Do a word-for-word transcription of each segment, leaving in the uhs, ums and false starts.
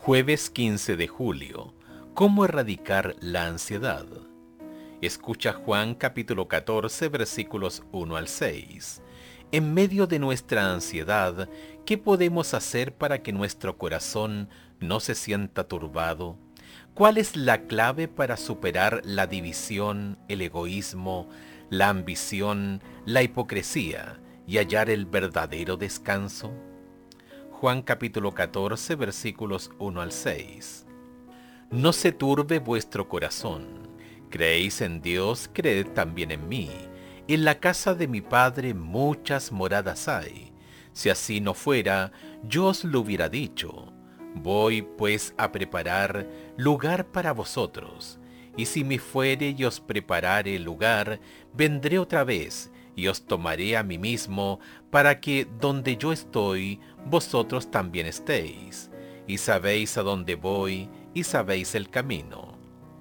Jueves quince de julio. ¿Cómo erradicar la ansiedad? Escucha Juan capítulo catorce versículos uno al seis. En medio de nuestra ansiedad, ¿qué podemos hacer para que nuestro corazón no se sienta turbado? ¿Cuál es la clave para superar la división, el egoísmo, la ambición, la hipocresía y hallar el verdadero descanso? Juan capítulo catorce versículos uno al seis. No se turbe vuestro corazón. Creéis en Dios, creed también en mí. En la casa de mi Padre muchas moradas hay. Si así no fuera, yo os lo hubiera dicho. Voy pues a preparar lugar para vosotros. Y si me fuere y os preparare lugar, vendré otra vez y os tomaré a mí mismo, para que donde yo estoy, vosotros también estéis. Y sabéis a dónde voy, y sabéis el camino.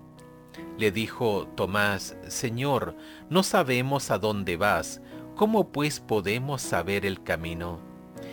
Le dijo Tomás: Señor, no sabemos a dónde vas, ¿cómo pues podemos saber el camino?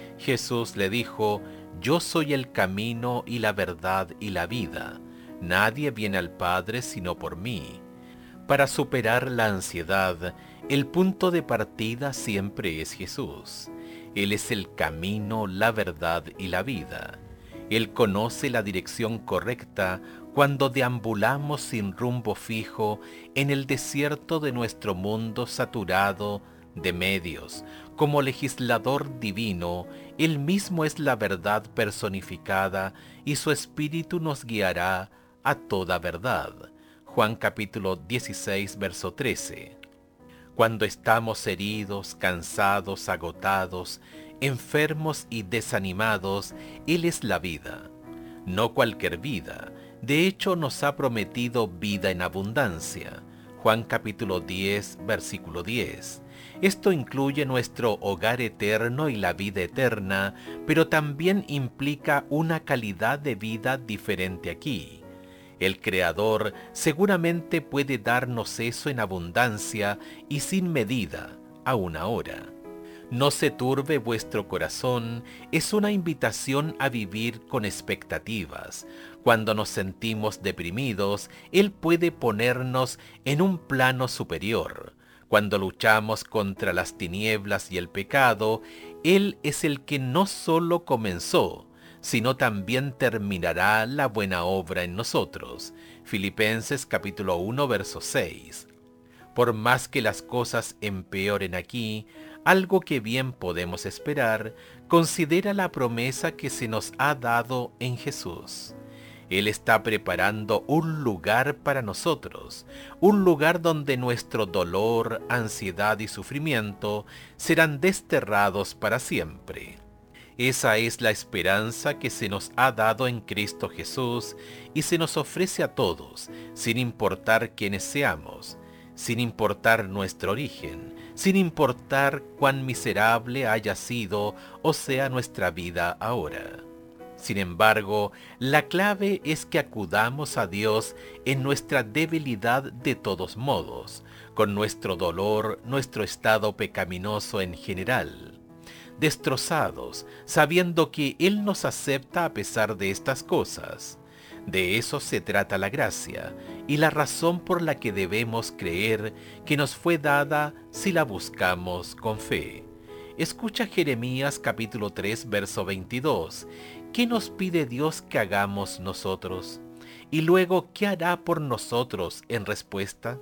Jesús le dijo: Yo soy el camino y la verdad y la vida. Nadie viene al Padre sino por mí. Para superar la ansiedad, el punto de partida siempre es Jesús. Él es el camino, la verdad y la vida. Él conoce la dirección correcta cuando deambulamos sin rumbo fijo en el desierto de nuestro mundo saturado de medios. Como legislador divino, Él mismo es la verdad personificada y su Espíritu nos guiará a toda verdad. Juan capítulo dieciséis, verso trece. Cuando estamos heridos, cansados, agotados, enfermos y desanimados, Él es la vida. No cualquier vida. De hecho, nos ha prometido vida en abundancia. Juan capítulo diez, versículo diez. Esto incluye nuestro hogar eterno y la vida eterna, pero también implica una calidad de vida diferente aquí. El Creador seguramente puede darnos eso en abundancia y sin medida, aún ahora. No se turbe vuestro corazón es una invitación a vivir con expectativas. Cuando nos sentimos deprimidos, Él puede ponernos en un plano superior. Cuando luchamos contra las tinieblas y el pecado, Él es el que no solo comenzó, sino también terminará la buena obra en nosotros. Filipenses capítulo uno, verso seis. Por más que las cosas empeoren aquí, algo que bien podemos esperar, considera la promesa que se nos ha dado en Jesús. Él está preparando un lugar para nosotros, un lugar donde nuestro dolor, ansiedad y sufrimiento serán desterrados para siempre. Esa es la esperanza que se nos ha dado en Cristo Jesús y se nos ofrece a todos, sin importar quiénes seamos, sin importar nuestro origen, sin importar cuán miserable haya sido o sea nuestra vida ahora. Sin embargo, la clave es que acudamos a Dios en nuestra debilidad de todos modos, con nuestro dolor, nuestro estado pecaminoso en general. Destrozados, sabiendo que Él nos acepta a pesar de estas cosas. De eso se trata la gracia, y la razón por la que debemos creer que nos fue dada si la buscamos con fe. Escucha Jeremías capítulo tres, verso veintidós. ¿Qué nos pide Dios que hagamos nosotros? Y luego, ¿qué hará por nosotros en respuesta?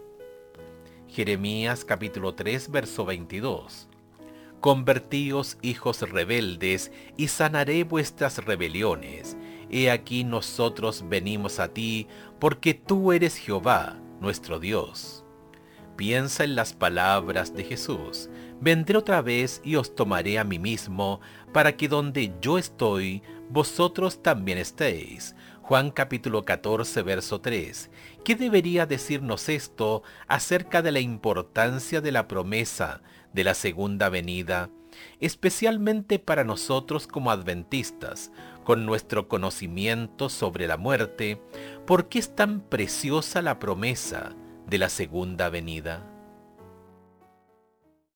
Jeremías capítulo tres, verso veintidós. Convertíos, hijos rebeldes, y sanaré vuestras rebeliones. He aquí nosotros venimos a ti, porque tú eres Jehová, nuestro Dios. Piensa en las palabras de Jesús. Vendré otra vez y os tomaré a mí mismo, para que donde yo estoy, vosotros también estéis. Juan capítulo catorce, verso tres. ¿Qué debería decirnos esto acerca de la importancia de la promesa de la segunda venida? Especialmente para nosotros como adventistas, con nuestro conocimiento sobre la muerte, ¿por qué es tan preciosa la promesa de la segunda venida?